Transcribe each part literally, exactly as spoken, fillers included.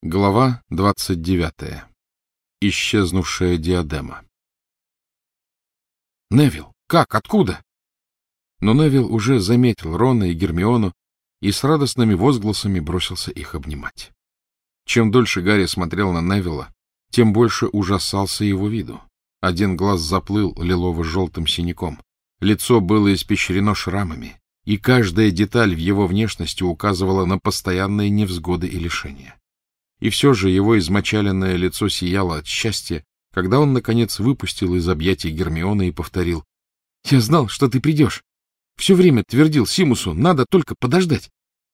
Глава двадцать девятая. Исчезнувшая диадема. Невилл, как? Откуда? Но Невилл уже заметил Рона и Гермиону и с радостными возгласами бросился их обнимать. Чем дольше Гарри смотрел на Невилла, тем больше ужасался его виду. Один глаз заплыл лилово-желтым синяком, лицо было испещрено шрамами, и каждая деталь в его внешности указывала на постоянные невзгоды и лишения. И все же его измочаленное лицо сияло от счастья, когда он, наконец, выпустил из объятий Гермионы и повторил: — Я знал, что ты придешь. Все время твердил Симусу, надо только подождать.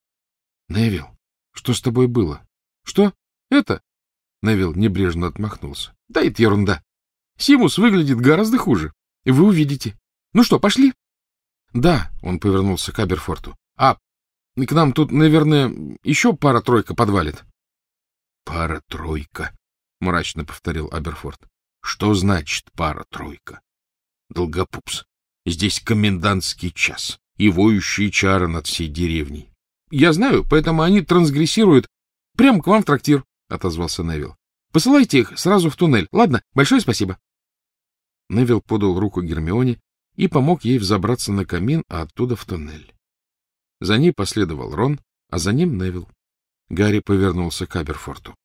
— Невилл, что с тобой было? — Что? Это? Невилл небрежно отмахнулся. — Да это ерунда. Симус выглядит гораздо хуже. И вы увидите. Ну что, пошли? — Да, — он повернулся к Аберфорту. — А к нам тут, наверное, еще пара-тройка подвалит. — Пара-тройка, — мрачно повторил Аберфорт. — Что значит пара-тройка? Долгопупс, здесь комендантский час и воющие чары над всей деревней. — Я знаю, поэтому они трансгрессируют прямо к вам в трактир, — отозвался Невилл. — Посылайте их сразу в туннель. Ладно, большое спасибо. Невилл подал руку Гермионе и помог ей взобраться на камин, а оттуда в туннель. За ней последовал Рон, а за ним Невилл. Гарри повернулся к Аберфорту.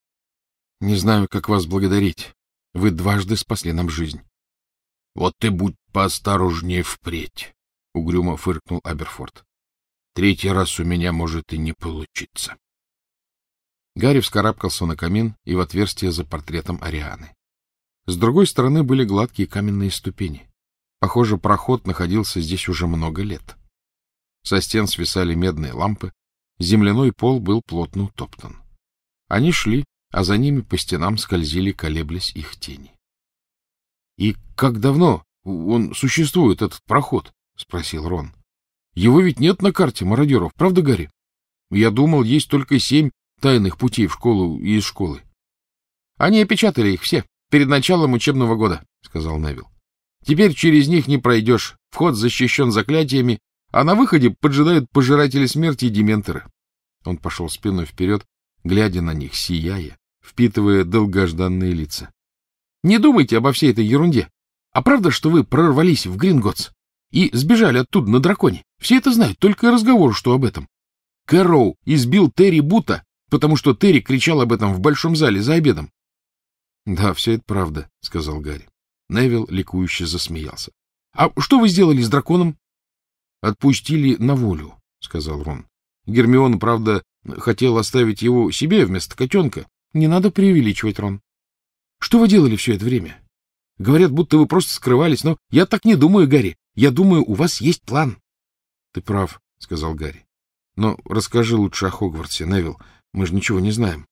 — Не знаю, как вас благодарить. Вы дважды спасли нам жизнь. — Вот ты будь поосторожнее впредь, — угрюмо фыркнул Аберфорт. — Третий раз у меня может и не получиться. Гарри вскарабкался на камин и в отверстие за портретом Арианы. С другой стороны были гладкие каменные ступени. Похоже, проход находился здесь уже много лет. Со стен свисали медные лампы, земляной пол был плотно утоптан. Они шли, а за ними по стенам скользили, колеблясь их тени. — И как давно он существует, этот проход? — спросил Рон. — Его ведь нет на карте мародеров, правда, Гарри? Я думал, есть только семь тайных путей в школу и из школы. — Они опечатали их все перед началом учебного года, — сказал Невилл. — Теперь через них не пройдешь, вход защищен заклятиями, а на выходе поджидают пожиратели смерти и дементоры. Он пошел спиной вперед, глядя на них, сияя, впитывая долгожданные лица. — Не думайте обо всей этой ерунде. А правда, что вы прорвались в Гринготтс и сбежали оттуда на драконе? Все это знают, только и разговор, что об этом. Кэрроу избил Терри Бута, потому что Терри кричал об этом в большом зале за обедом. — Да, все это правда, — сказал Гарри. Невилл ликующе засмеялся. — А что вы сделали с драконом? — Отпустили на волю, — сказал Рон. Гермиона, правда, хотела оставить его себе вместо котенка. Не надо преувеличивать, Рон. Что вы делали все это время? Говорят, будто вы просто скрывались, но я так не думаю, Гарри. Я думаю, у вас есть план. — Ты прав, — сказал Гарри. — Но расскажи лучше о Хогвартсе, Невилл. Мы же ничего не знаем.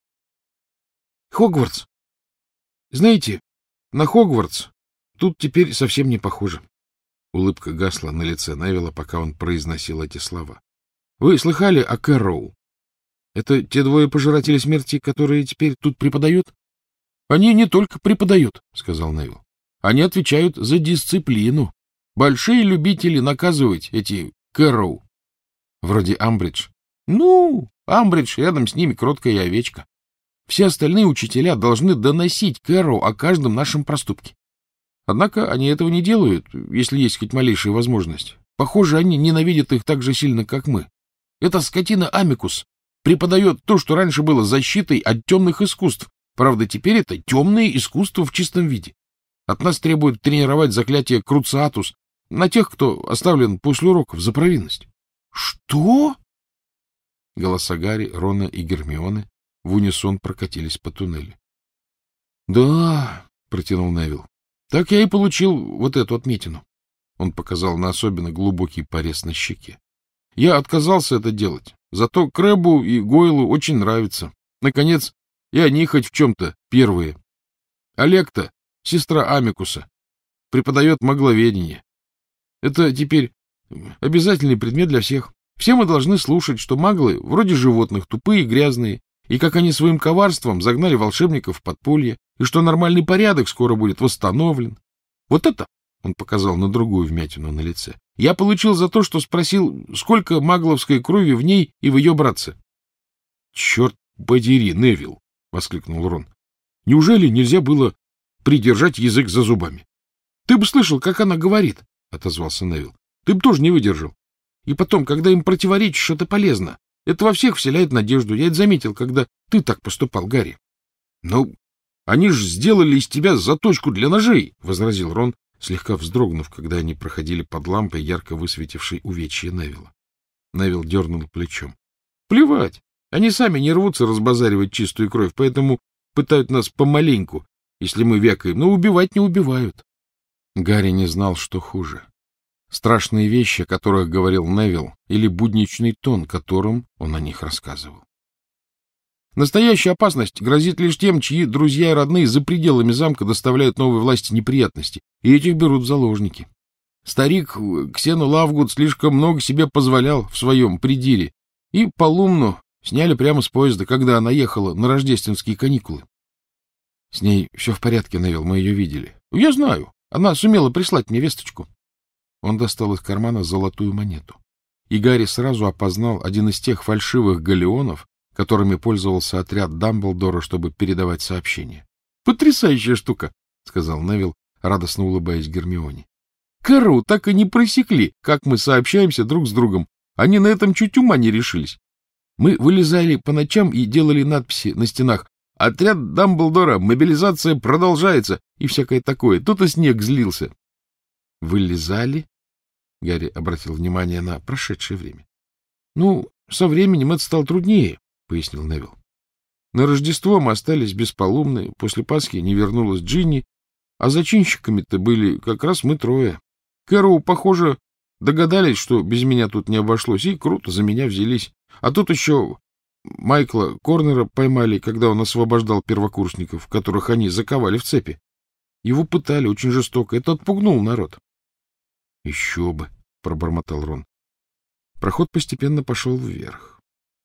— Хогвартс? Знаете, на Хогвартс тут теперь совсем не похоже. Улыбка гасла на лице Невилла, пока он произносил эти слова. — Вы слыхали о Кэрроу? Это те двое пожирателей смерти, которые теперь тут преподают? — Они не только преподают, — сказал Невилл. — Они отвечают за дисциплину. Большие любители наказывать эти Кэрроу. — Вроде Амбридж. — Ну, Амбридж рядом с ними кроткая овечка. Все остальные учителя должны доносить Кэрроу о каждом нашем проступке. Однако они этого не делают, если есть хоть малейшая возможность. Похоже, они ненавидят их так же сильно, как мы. Эта скотина Амикус преподает то, что раньше было защитой от темных искусств. Правда, теперь это темные искусства в чистом виде. От нас требуют тренировать заклятие Круциатус на тех, кто оставлен после уроков за провинность. — Что? Голоса Гарри, Рона и Гермионы в унисон прокатились по туннелю. — Да, — протянул Невилл, — так я и получил вот эту отметину. Он показал на особенно глубокий порез на щеке. Я отказался это делать, зато Крэбу и Гойлу очень нравится. Наконец, и они хоть в чем-то первые. Олекта, сестра Амикуса, преподает магловедение. Это теперь обязательный предмет для всех. Все мы должны слушать, что маглы, вроде животных, тупые и грязные, и как они своим коварством загнали волшебников в подполье, и что нормальный порядок скоро будет восстановлен. Вот это, — он показал на другую вмятину на лице, — я получил за то, что спросил, сколько магловской крови в ней и в ее братце. — Черт подери, Невилл, воскликнул Рон. — Неужели нельзя было придержать язык за зубами? — Ты бы слышал, как она говорит, — отозвался Невилл. — Ты бы тоже не выдержал. И потом, когда им противоречишь, это полезно. Это во всех вселяет надежду. Я это заметил, когда ты так поступал, Гарри. — Ну, они же сделали из тебя заточку для ножей, — возразил Рон, слегка вздрогнув, когда они проходили под лампой, ярко высветившей увечье Невилла. Невилл дернул плечом. — Плевать. Они сами не рвутся разбазаривать чистую кровь, поэтому пытают нас помаленьку, если мы вякаем, но убивать не убивают. Гарри не знал, что хуже. Страшные вещи, о которых говорил Невилл, или будничный тон, которым он о них рассказывал. Настоящая опасность грозит лишь тем, чьи друзья и родные за пределами замка доставляют новой власти неприятности, и этих берут в заложники. Старик Ксену Лавгуд слишком много себе позволял в своем придире, и Полумну сняли прямо с поезда, когда она ехала на рождественские каникулы. — С ней все в порядке, Невилл, мы ее видели. — Я знаю. Она сумела прислать мне весточку. Он достал из кармана золотую монету, и Гарри сразу опознал один из тех фальшивых галеонов, которыми пользовался отряд Дамблдора, чтобы передавать сообщения. — Потрясающая штука, — сказал Невилл, радостно улыбаясь Гермионе. — Кэрроу так и не просекли, как мы сообщаемся друг с другом. Они на этом чуть ума не решились. Мы вылезали по ночам и делали надписи на стенах: «Отряд Дамблдора, мобилизация продолжается» и всякое такое. Тут и снег злился. — Вылезали? — Гарри обратил внимание на прошедшее время. — Ну, со временем это стало труднее, — пояснил Невилл. На Рождество мы остались без Полумны, после Пасхи не вернулась Джинни, а зачинщиками-то были как раз мы трое. Кэрроу, похоже, догадались, что без меня тут не обошлось, и круто за меня взялись. А тут еще Майкла Корнера поймали, когда он освобождал первокурсников, которых они заковали в цепи. Его пытали очень жестоко. Это отпугнул народ. — Еще бы, — пробормотал Рон. Проход постепенно пошел вверх.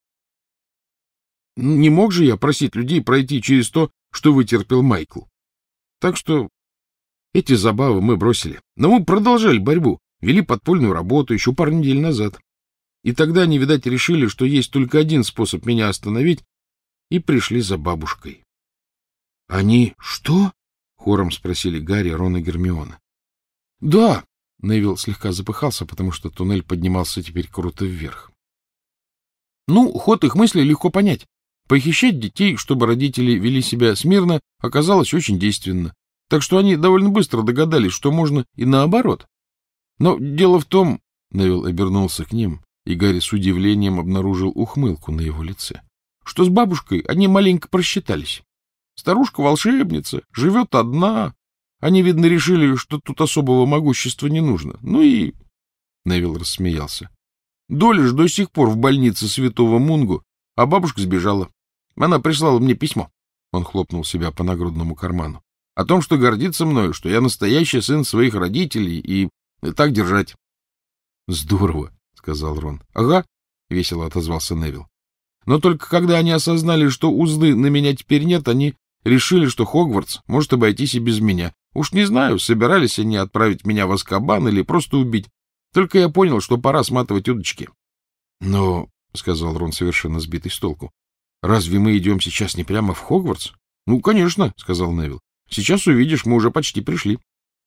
Не мог же я просить людей пройти через то, что вытерпел Майкл. Так что эти забавы мы бросили. Но мы продолжали борьбу, вели подпольную работу еще пару недель назад. И тогда они, видать, решили, что есть только один способ меня остановить, и пришли за бабушкой. — Они что? — хором спросили Гарри, Рон и Гермиона. — Да, — Невилл слегка запыхался, потому что туннель поднимался теперь круто вверх. Ну, ход их мысли легко понять. Похищать детей, чтобы родители вели себя смирно, оказалось очень действенно. Так что они довольно быстро догадались, что можно и наоборот. Но дело в том, — Невилл обернулся к ним, и Гарри с удивлением обнаружил ухмылку на его лице, — что с бабушкой они маленько просчитались. Старушка-волшебница, живет одна. Они, видно, решили, что тут особого могущества не нужно. Ну и... Невилл рассмеялся. Доля ж до сих пор в больнице святого Мунгу, а бабушка сбежала. Она прислала мне письмо. Он хлопнул себя по нагрудному карману. О том, что гордится мною, что я настоящий сын своих родителей, и так держать. — Здорово, — сказал Рон. — Ага, — весело отозвался Невилл. Но только когда они осознали, что узды на меня теперь нет, они решили, что Хогвартс может обойтись и без меня. Уж не знаю, собирались они отправить меня в Азкабан или просто убить. Только я понял, что пора сматывать удочки. — Но, — сказал Рон, совершенно сбитый с толку, — разве мы идем сейчас не прямо в Хогвартс? — Ну, конечно, — сказал Невилл. — Сейчас увидишь, мы уже почти пришли.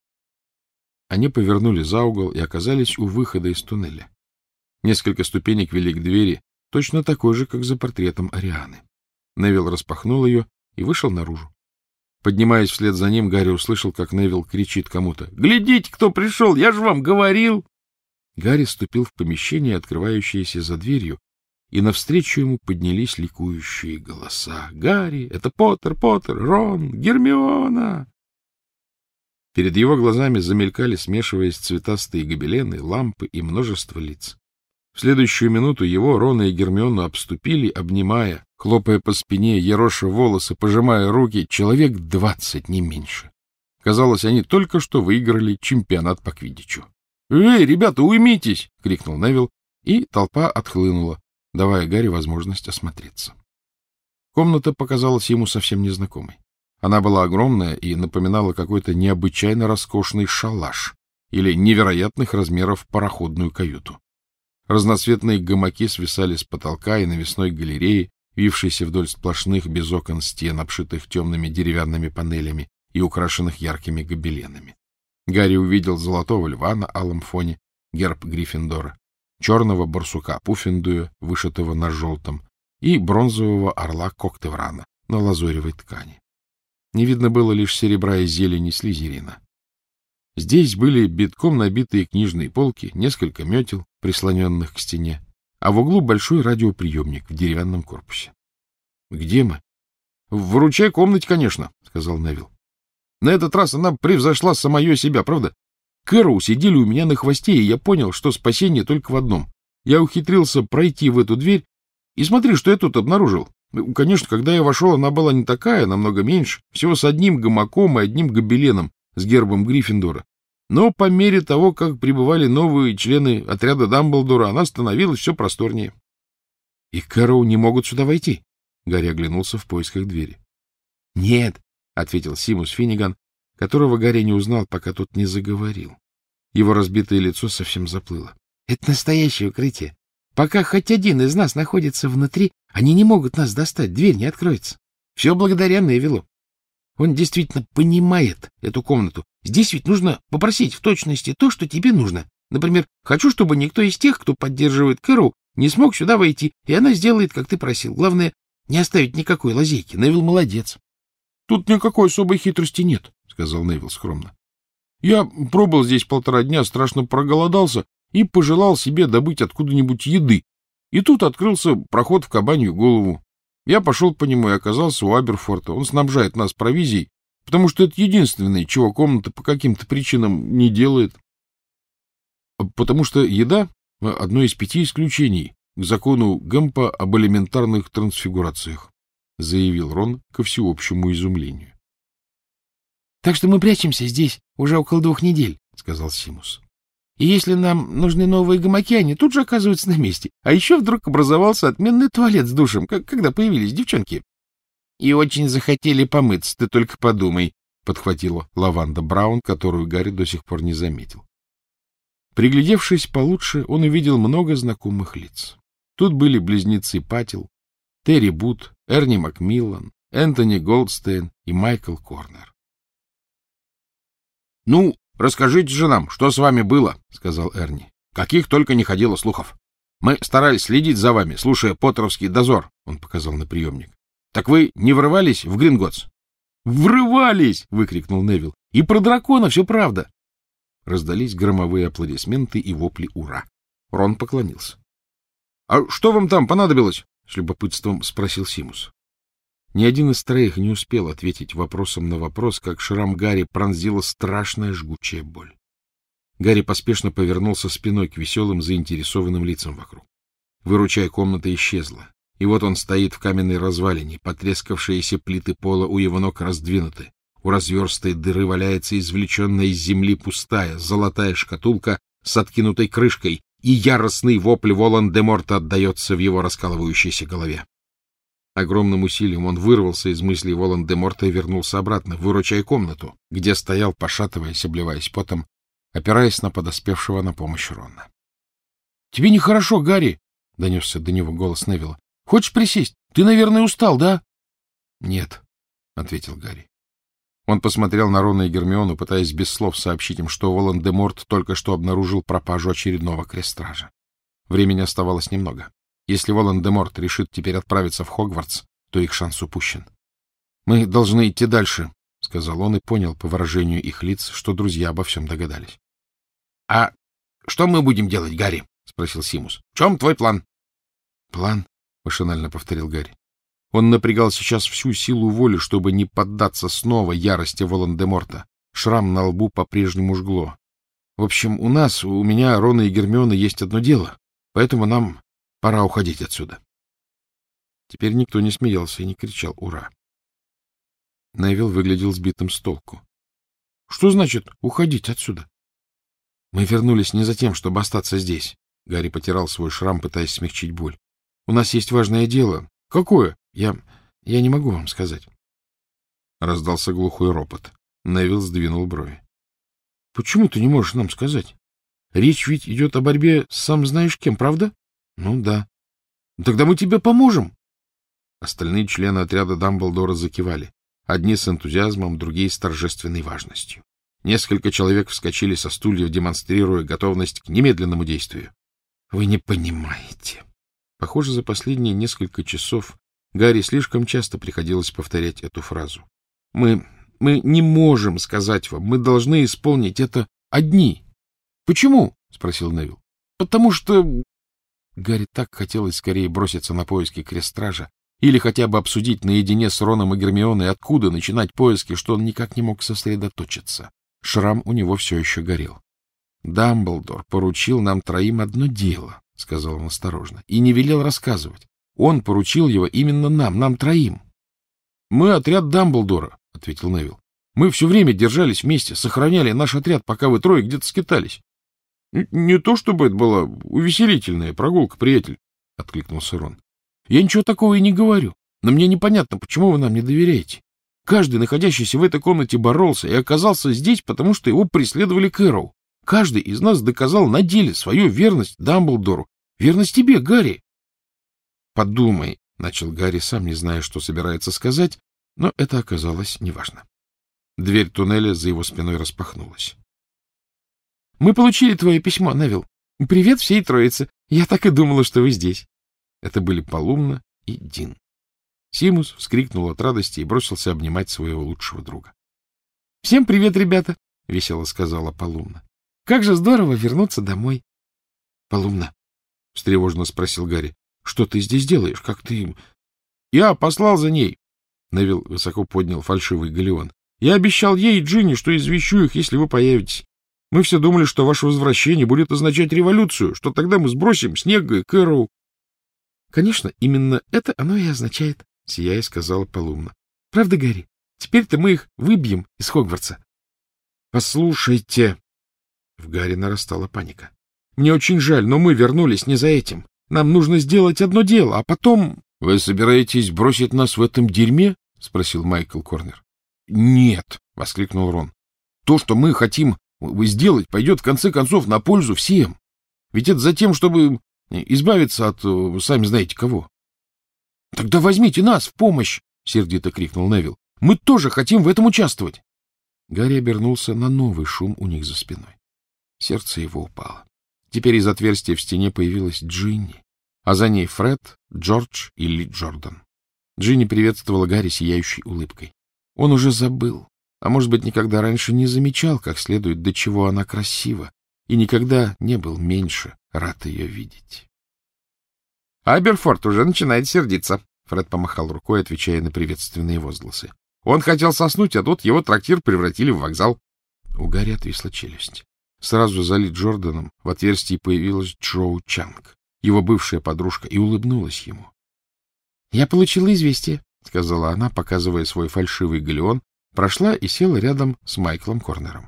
Они повернули за угол и оказались у выхода из туннеля. Несколько ступенек вели к двери, точно такой же, как за портретом Арианы. Невилл распахнул ее и вышел наружу. Поднимаясь вслед за ним, Гарри услышал, как Невилл кричит кому-то: — Глядите, кто пришел! Я же вам говорил! Гарри ступил в помещение, открывающееся за дверью, и навстречу ему поднялись ликующие голоса. — Гарри! Это Поттер, Поттер, Рон, Гермиона! Перед его глазами замелькали, смешиваясь, цветастые гобелены, лампы и множество лиц. В следующую минуту его, Рона и Гермиону обступили, обнимая, хлопая по спине, ероша волосы, пожимая руки, человек двадцать, не меньше. Казалось, они только что выиграли чемпионат по квиддичу. — Эй, ребята, уймитесь! — крикнул Невилл, и толпа отхлынула, давая Гарри возможность осмотреться. Комната показалась ему совсем незнакомой. Она была огромная и напоминала какой-то необычайно роскошный шалаш или невероятных размеров пароходную каюту. Разноцветные гамаки свисали с потолка и навесной галереи, вившийся вдоль сплошных без окон стен, обшитых темными деревянными панелями и украшенных яркими гобеленами. Гарри увидел золотого льва на алом фоне, герб Гриффиндора, черного барсука Пуффендуя, вышитого на желтом, и бронзового орла Коктеврана на лазоревой ткани. Не видно было лишь серебра и зелени Слизерина. Здесь были битком набитые книжные полки, несколько метел, прислоненных к стене, а в углу большой радиоприемник в деревянном корпусе. — Где мы? — В ручей комнате, конечно, — сказал Невилл. — На этот раз она превзошла самое себя, правда? Кэрроу сидели у меня на хвосте, и я понял, что спасение только в одном. Я ухитрился пройти в эту дверь, и смотри, что я тут обнаружил. Конечно, когда я вошел, она была не такая, намного меньше, всего с одним гамаком и одним гобеленом с гербом Гриффиндора. Но по мере того, как прибывали новые члены отряда Дамблдора, она становилась все просторнее. — И Кэрроу не могут сюда войти? Гарри оглянулся в поисках двери. — Нет, — ответил Симус Финниган, которого Гарри не узнал, пока тот не заговорил. Его разбитое лицо совсем заплыло. — Это настоящее укрытие. Пока хоть один из нас находится внутри, они не могут нас достать, дверь не откроется. Все благодаря Невиллу. Он действительно понимает эту комнату. Здесь ведь нужно попросить в точности то, что тебе нужно. Например, хочу, чтобы никто из тех, кто поддерживает Кэрроу, не смог сюда войти, и она сделает, как ты просил. Главное, не оставить никакой лазейки. Невилл молодец. — Тут никакой особой хитрости нет, — сказал Невилл скромно. — Я пробыл здесь полтора дня, страшно проголодался и пожелал себе добыть откуда-нибудь еды. И тут открылся проход в Кабанью голову. Я пошел по нему и оказался у Аберфорта. Он снабжает нас провизией, потому что это единственное, чего комната по каким-то причинам не делает. Потому что еда — одно из пяти исключений к закону Гэмпа об элементарных трансфигурациях, — заявил Рон ко всеобщему изумлению. — Так что мы прячемся здесь уже около двух недель, — сказал Симус. И если нам нужны новые гамаки, они тут же оказываются на месте. А еще вдруг образовался отменный туалет с душем, как когда появились девчонки. — И очень захотели помыться, ты только подумай, — подхватила Лаванда Браун, которую Гарри до сих пор не заметил. Приглядевшись получше, он увидел много знакомых лиц. Тут были близнецы Паттил, Терри Бут, Эрни Макмиллан, Энтони Голдстейн и Майкл Корнер. — Ну, расскажите же нам, что с вами было, — сказал Эрни. — Каких только не ходило слухов. Мы старались следить за вами, слушая поттеровский дозор, — он показал на приемник. — Так вы не врывались в Гринготтс? — Врывались! — выкрикнул Невилл. — И про дракона все правда. Раздались громовые аплодисменты и вопли «Ура!». Рон поклонился. — А что вам там понадобилось? — с любопытством спросил Симус. Ни один из троих не успел ответить вопросом на вопрос, как шрам Гарри пронзила страшная жгучая боль. Гарри поспешно повернулся спиной к веселым, заинтересованным лицам вокруг. Выручай, комната исчезла. И вот он стоит в каменной развалине, потрескавшиеся плиты пола у его ног раздвинуты. У разверстой дыры валяется извлеченная из земли пустая золотая шкатулка с откинутой крышкой, и яростный вопль Волан-де-Морта отдается в его раскалывающейся голове. Огромным усилием он вырвался из мыслей Волан-де-Морта и вернулся обратно, выручая комнату, где стоял, пошатываясь, обливаясь потом, опираясь на подоспевшего на помощь Рона. — Тебе нехорошо, Гарри, — донесся до него голос Невилла. — Хочешь присесть? Ты, наверное, устал, да? — Нет, — ответил Гарри. Он посмотрел на Рона и Гермиону, пытаясь без слов сообщить им, что Волан-де-Морт только что обнаружил пропажу очередного крестстража. Времени оставалось немного. Если Волан-де-Морт решит теперь отправиться в Хогвартс, то их шанс упущен. — Мы должны идти дальше, — сказал он и понял по выражению их лиц, что друзья обо всем догадались. — А что мы будем делать, Гарри? — спросил Симус. — В чем твой план? — План? — машинально повторил Гарри. Он напрягал сейчас всю силу воли, чтобы не поддаться снова ярости Волан-де-Морта. Шрам на лбу по-прежнему жгло. В общем, у нас, у меня, Рона и Гермиона, есть одно дело, поэтому нам пора уходить отсюда. Теперь никто не смеялся и не кричал «Ура!». Невилл выглядел сбитым с толку. — Что значит уходить отсюда? — Мы вернулись не за тем, чтобы остаться здесь. Гарри потирал свой шрам, пытаясь смягчить боль. — У нас есть важное дело. — Какое? Я... я не могу вам сказать. Раздался глухой ропот. Невилл сдвинул брови. — Почему ты не можешь нам сказать? Речь ведь идет о борьбе с сам знаешь кем, правда? — Ну да. — Тогда мы тебе поможем. Остальные члены отряда Дамблдора закивали. Одни с энтузиазмом, другие с торжественной важностью. Несколько человек вскочили со стульев, демонстрируя готовность к немедленному действию. — Вы не понимаете. Похоже, за последние несколько часов Гарри слишком часто приходилось повторять эту фразу. — Мы... мы не можем сказать вам. Мы должны исполнить это одни. — Почему? — спросил Невилл. — Потому что... Гарри так хотелось скорее броситься на поиски Крестража или хотя бы обсудить наедине с Роном и Гермионой, откуда начинать поиски, что он никак не мог сосредоточиться. Шрам у него все еще горел. — Дамблдор поручил нам троим одно дело, — сказал он осторожно, — и не велел рассказывать. Он поручил его именно нам, нам троим. — Мы отряд Дамблдора, — ответил Невилл. — Мы все время держались вместе, сохраняли наш отряд, пока вы трое где-то скитались. — Не то чтобы это была увеселительная прогулка, приятель, — откликнулся Рон. — Я ничего такого и не говорю, но мне непонятно, почему вы нам не доверяете. Каждый, находящийся в этой комнате, боролся и оказался здесь, потому что его преследовали Кэрроу. Каждый из нас доказал на деле свою верность Дамблдору. Верность тебе, Гарри. — Подумай, — начал Гарри, сам не зная, что собирается сказать, но это оказалось неважно. Дверь туннеля за его спиной распахнулась. — Мы получили твое письмо, Невилл. Привет всей троице. Я так и думала, что вы здесь. Это были Полумна и Дин. Симус вскрикнул от радости и бросился обнимать своего лучшего друга. — Всем привет, ребята! — весело сказала Полумна. — Как же здорово вернуться домой! — Полумна, — встревоженно спросил Гарри, — что ты здесь делаешь? Как ты... — Я послал за ней. Невилл высоко поднял фальшивый галеон. — Я обещал ей и Джинни, что извещу их, если вы появитесь. Мы все думали, что ваше возвращение будет означать революцию, что тогда мы сбросим Снегга и Кэрроу. — Конечно, именно это оно и означает, — сияя сказала Полумна. — Правда, Гарри? Теперь-то мы их выбьем из Хогвартса. — Послушайте. В Гарри нарастала паника. — Мне очень жаль, но мы вернулись не за этим. Нам нужно сделать одно дело, а потом... — Вы собираетесь бросить нас в этом дерьме? — спросил Майкл Корнер. — Нет, — воскликнул Рон. — То, что мы хотим сделать, пойдет в конце концов на пользу всем. Ведь это за тем, чтобы избавиться от, сами знаете кого. — Тогда возьмите нас в помощь! — сердито крикнул Невилл. — Мы тоже хотим в этом участвовать! Гарри обернулся на новый шум у них за спиной. Сердце его упало. Теперь из отверстия в стене появилась Джинни, а за ней Фред, Джордж и Ли Джордан. Джинни приветствовала Гарри сияющей улыбкой. Он уже забыл, а может быть, никогда раньше не замечал, как следует, до чего она красива, и никогда не был меньше рад ее видеть. — Аберфорд уже начинает сердиться, — Фред помахал рукой, отвечая на приветственные возгласы. — Он хотел соснуть, а тут его трактир превратили в вокзал. У Гарри отвисла челюсть. Сразу за Ли Джорданом в отверстии появилась Джоу Чанг, его бывшая подружка, и улыбнулась ему. — Я получила известие, — сказала она, показывая свой фальшивый галеон, прошла и села рядом с Майклом Корнером.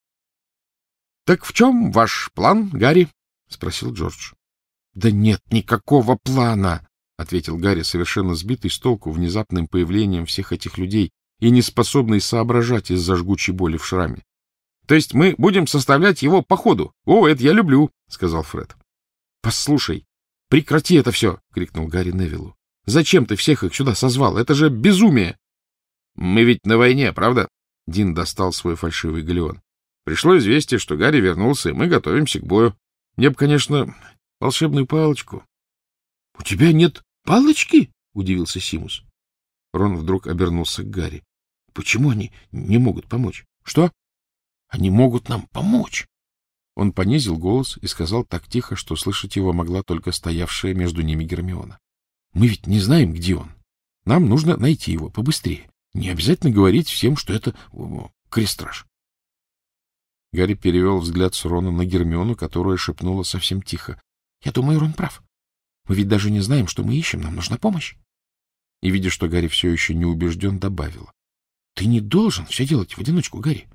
— Так в чем ваш план, Гарри? — спросил Джордж. — Да нет никакого плана, — ответил Гарри, совершенно сбитый с толку внезапным появлением всех этих людей и не способный соображать из-за жгучей боли в шраме. — То есть мы будем составлять его по ходу? О, это я люблю, — сказал Фред. — Послушай, прекрати это все, — крикнул Гарри Невиллу. — Зачем ты всех их сюда созвал? Это же безумие! — Мы ведь на войне, правда? Дин достал свой фальшивый галеон. Пришло известие, что Гарри вернулся, и мы готовимся к бою. Мне бы, конечно, волшебную палочку. — У тебя нет палочки? — удивился Симус. Рон вдруг обернулся к Гарри. — Почему они не могут помочь? — Что? — Они могут нам помочь. Он понизил голос и сказал так тихо, что слышать его могла только стоявшая между ними Гермиона. — Мы ведь не знаем, где он. Нам нужно найти его побыстрее. Не обязательно говорить всем, что это о, Крестраж. Гарри перевел взгляд с Рона на Гермиону, которая шепнула совсем тихо. — Я думаю, Рон прав. Мы ведь даже не знаем, что мы ищем. Нам нужна помощь. И, видя, что Гарри все еще не убежден, добавила. — Ты не должен все делать в одиночку, Гарри.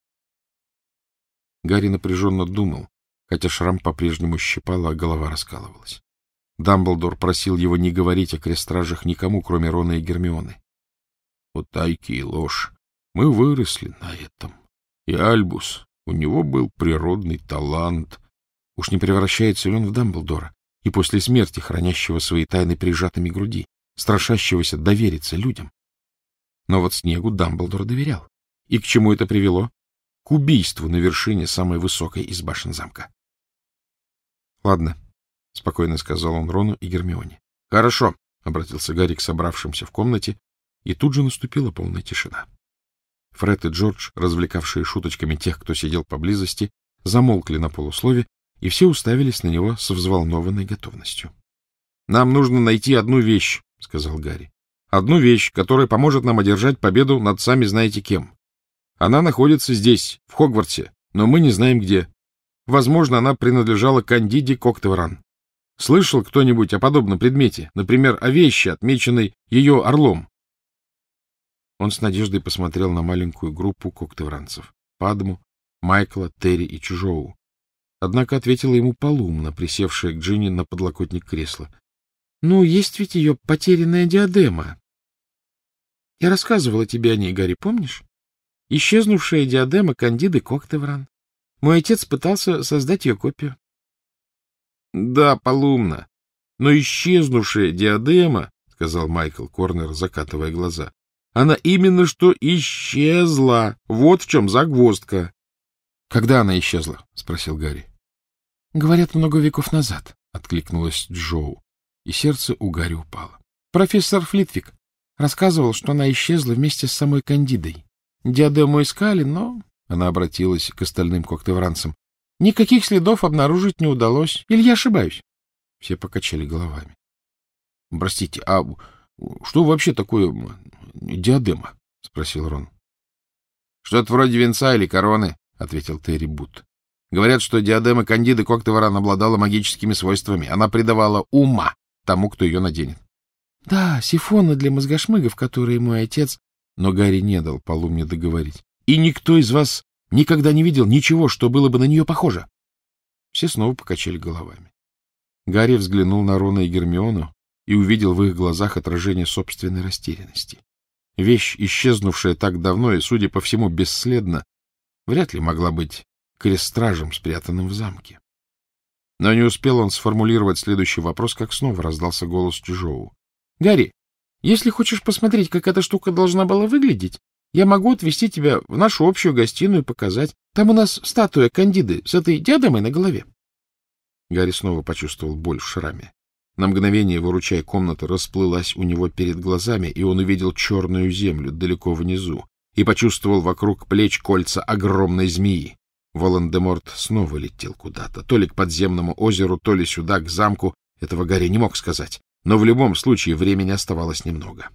Гарри напряженно думал, хотя шрам по-прежнему щипало, а голова раскалывалась. Дамблдор просил его не говорить о крестражах никому, кроме Рона и Гермионы. Утайки и ложь. Мы выросли на этом. И Альбус, у него был природный талант. Уж не превращается ли он в Дамблдора, и после смерти хранящего свои тайны прижатыми к груди? страшащегося довериться людям. Но вот Снегу Дамблдор доверял. И к чему это привело? К убийству на вершине самой высокой из башен замка. — Ладно, — спокойно сказал он Рону и Гермионе. — Хорошо, — обратился Гарри к собравшимся в комнате, и тут же наступила полная тишина. Фред и Джордж, развлекавшие шуточками тех, кто сидел поблизости, замолкли на полуслове, и все уставились на него со взволнованной готовностью. — Нам нужно найти одну вещь, — сказал Гарри. — Одну вещь, которая поможет нам одержать победу над сами знаете кем. Она находится здесь, в Хогвартсе, но мы не знаем где. Возможно, она принадлежала Кандиде Коктевран. Слышал кто-нибудь о подобном предмете, например, о вещи, отмеченной ее орлом? Он с надеждой посмотрел на маленькую группу коктевранцев — Падму, Майкла, Терри и Чжоу. Однако ответила ему Полумна, присевшая к Джинни на подлокотник кресла. — Ну, есть ведь ее потерянная диадема. Я рассказывала тебе о ней, Гарри, помнишь? Исчезнувшая диадема Кандиды Коктевран. Мой отец пытался создать ее копию. — Да, Полумна, но исчезнувшая диадема, — сказал Майкл Корнер, закатывая глаза, — она именно что исчезла. Вот в чем загвоздка. — Когда она исчезла? — спросил Гарри. — Говорят, много веков назад, — откликнулась Джоу, и сердце у Гарри упало. Профессор Флитвик рассказывал, что она исчезла вместе с самой Кандидой. Диадему искали, но... Она обратилась к остальным коктевранцам. Никаких следов обнаружить не удалось. Или я ошибаюсь? Все покачали головами. — Простите, а что вообще такое диадема? — спросил Рон. — Что-то вроде венца или короны, — ответил Терри Бут. Говорят, что диадема Кандиды Коктевран обладала магическими свойствами. Она придавала ума тому, кто ее наденет. — Да, сифоны для мозгошмыгов, которые мой отец... Но Гарри не дал Полумне договорить. — И никто из вас никогда не видел ничего, что было бы на нее похоже? Все снова покачали головами. Гарри взглянул на Рона и Гермиону и увидел в их глазах отражение собственной растерянности. Вещь, исчезнувшая так давно и, судя по всему, бесследно, вряд ли могла быть крестстражем, спрятанным в замке. Но не успел он сформулировать следующий вопрос, как снова раздался голос Чжоу. — Гарри, если хочешь посмотреть, как эта штука должна была выглядеть, я могу отвезти тебя в нашу общую гостиную и показать. Там у нас статуя Кандиды с этой диадемой на голове. Гарри снова почувствовал боль в шраме. На мгновение выручая комната расплылась у него перед глазами, и он увидел черную землю далеко внизу и почувствовал вокруг плеч кольца огромной змеи. Волан-де-Морт снова летел куда-то, то ли к подземному озеру, то ли сюда, к замку. Этого Гарри не мог сказать. Но в любом случае времени оставалось немного.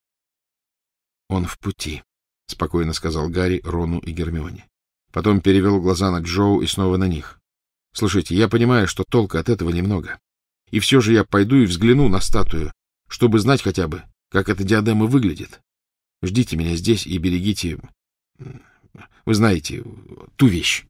— Он в пути, — спокойно сказал Гарри Рону и Гермионе. Потом перевел глаза на Джоу и снова на них. — Слушайте, я понимаю, что толка от этого немного. И все же я пойду и взгляну на статую, чтобы знать хотя бы, как эта диадема выглядит. Ждите меня здесь и берегите, вы знаете, ту вещь.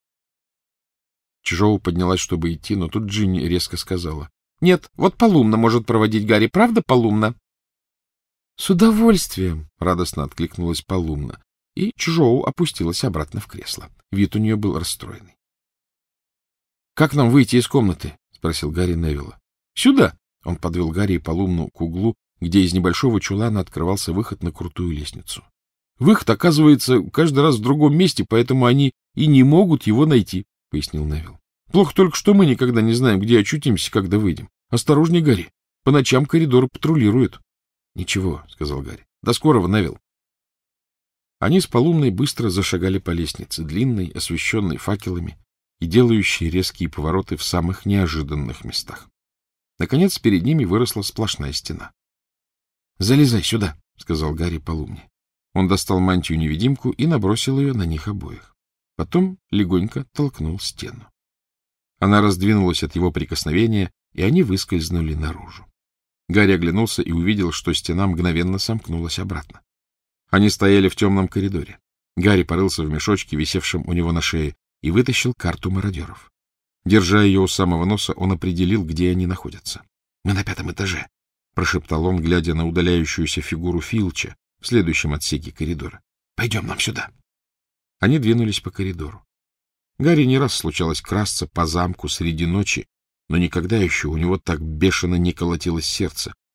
Джоу поднялась, чтобы идти, но тут Джинни резко сказала. Нет, вот Полумна может проводить Гарри, правда, Полумна? — С удовольствием, — радостно откликнулась Полумна, и Чжоу опустилась обратно в кресло. Вид у нее был расстроенный. — Как нам выйти из комнаты? — спросил Гарри Невилла. — Сюда! — он подвел Гарри и Полумну к углу, где из небольшого чулана открывался выход на крутую лестницу. — Выход, оказывается, каждый раз в другом месте, поэтому они и не могут его найти, — пояснил Невилл. Плохо только, что мы никогда не знаем, где очутимся, когда выйдем. Осторожней, Гарри. По ночам коридоры патрулируют. — Ничего, — сказал Гарри. — До скорого, Невилл. Они с Полумной быстро зашагали по лестнице, длинной, освещенной факелами и делающей резкие повороты в самых неожиданных местах. Наконец, перед ними выросла сплошная стена. — Залезай сюда, — сказал Гарри Полумне. Он достал мантию-невидимку и набросил ее на них обоих. Потом легонько толкнул стену. Она раздвинулась от его прикосновения, и они выскользнули наружу. Гарри оглянулся и увидел, что стена мгновенно сомкнулась обратно. Они стояли в темном коридоре. Гарри порылся в мешочке, висевшем у него на шее, и вытащил карту мародеров. Держа ее у самого носа, он определил, где они находятся. — Мы на пятом этаже, — прошептал он, глядя на удаляющуюся фигуру Филча в следующем отсеке коридора. — Пойдем нам сюда. Они двинулись по коридору. Гарри не раз случалось красться по замку среди ночи, но никогда еще у него так бешено не колотилось сердце,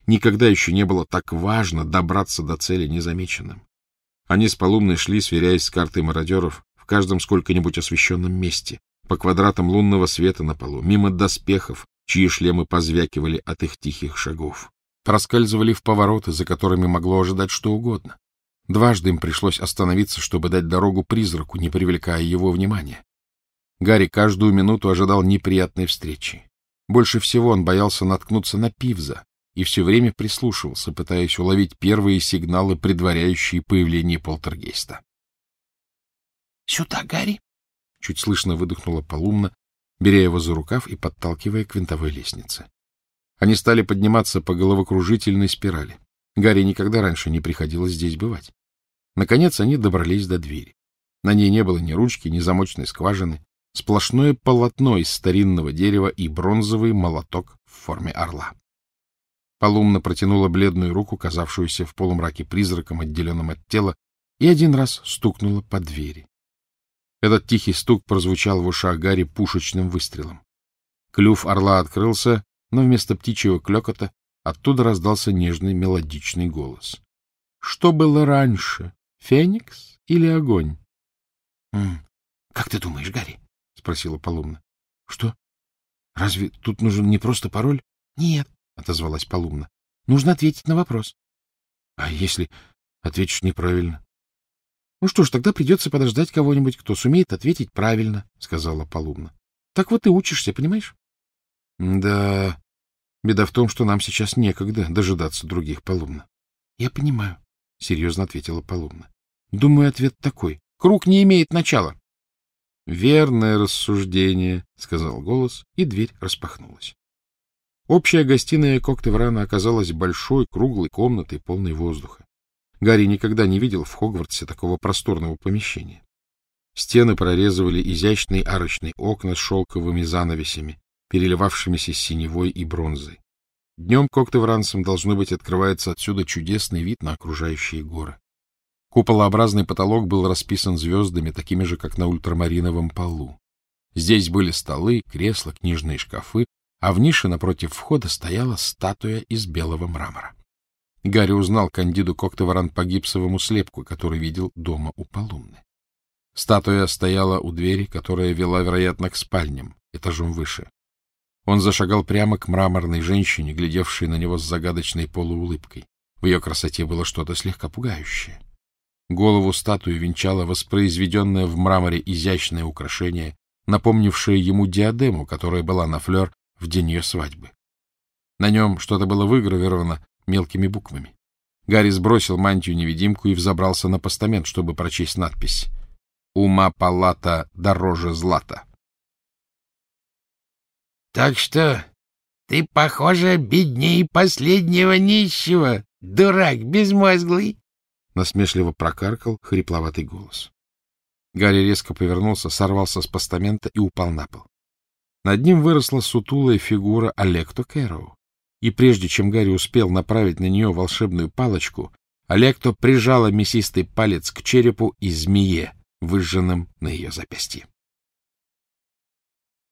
Никогда еще не было так важно добраться до цели незамеченным. Они с Полумной шли, сверяясь с картой мародеров, в каждом сколько-нибудь освещенном месте, по квадратам лунного света на полу, мимо доспехов, чьи шлемы позвякивали от их тихих шагов. Проскальзывали в повороты, за которыми могло ожидать что угодно. Дважды им пришлось остановиться, чтобы дать дорогу призраку, не привлекая его внимания. Гарри каждую минуту ожидал неприятной встречи. Больше всего он боялся наткнуться на Пивза и все время прислушивался, пытаясь уловить первые сигналы, предваряющие появление полтергейста. — Сюда, Гарри! — чуть слышно выдохнула Полумна, беря его за рукав и подталкивая к винтовой лестнице. Они стали подниматься по головокружительной спирали. Гарри никогда раньше не приходилось здесь бывать. Наконец они добрались до двери. На ней не было ни ручки, ни замочной скважины, сплошное полотно из старинного дерева и бронзовый молоток в форме орла. Полумна протянула бледную руку, казавшуюся в полумраке призраком, отделенным от тела, и один раз стукнула по двери. Этот тихий стук прозвучал в ушах Гарри пушечным выстрелом. Клюв орла открылся, но вместо птичьего клёкота оттуда раздался нежный мелодичный голос. — Что было раньше, феникс или огонь? — Как ты думаешь, Гарри? — спросила Полумна. — Что? Разве тут нужен не просто пароль? — Нет, — отозвалась Полумна. — Нужно ответить на вопрос. — А если ответишь неправильно? — Ну что ж, тогда придется подождать кого-нибудь, кто сумеет ответить правильно, — сказала Полумна. — Так вот и учишься, понимаешь? — Да, беда в том, что нам сейчас некогда дожидаться других, Полумна. — Я понимаю, — серьезно ответила Полумна. — Думаю, ответ такой. Круг не имеет начала. — Верное рассуждение, — сказал голос, и дверь распахнулась. Общая гостиная Коктеврана оказалась большой, круглой комнатой, полной воздуха. Гарри никогда не видел в Хогвартсе такого просторного помещения. Стены прорезывали изящные арочные окна с шелковыми занавесями, переливавшимися синевой и бронзой. Днем коктевранцам, должно быть, открывается отсюда чудесный вид на окружающие горы. Куполообразный потолок был расписан звездами, такими же, как на ультрамариновом полу. Здесь были столы, кресла, книжные шкафы, а в нише напротив входа стояла статуя из белого мрамора. Гарри узнал Кандиду Коктевран по гипсовому слепку, который видел дома у Полумны. Статуя стояла у двери, которая вела, вероятно, к спальням, этажом выше. Он зашагал прямо к мраморной женщине, глядевшей на него с загадочной полуулыбкой. В ее красоте было что-то слегка пугающее. Голову статуи венчало воспроизведенное в мраморе изящное украшение, напомнившее ему диадему, которая была на Флёр в день ее свадьбы. На нем что-то было выгравировано мелкими буквами. Гарри сбросил мантию-невидимку и взобрался на постамент, чтобы прочесть надпись «Ума палата дороже злата». — Так что ты, похоже, беднее последнего нищего, дурак безмозглый! — насмешливо прокаркал хрипловатый голос. Гарри резко повернулся, сорвался с постамента и упал на пол. Над ним выросла сутулая фигура Алекто Кэроу, и прежде чем Гарри успел направить на нее волшебную палочку, Алекто прижала мясистый палец к черепу и змее, выжженным на ее запястье.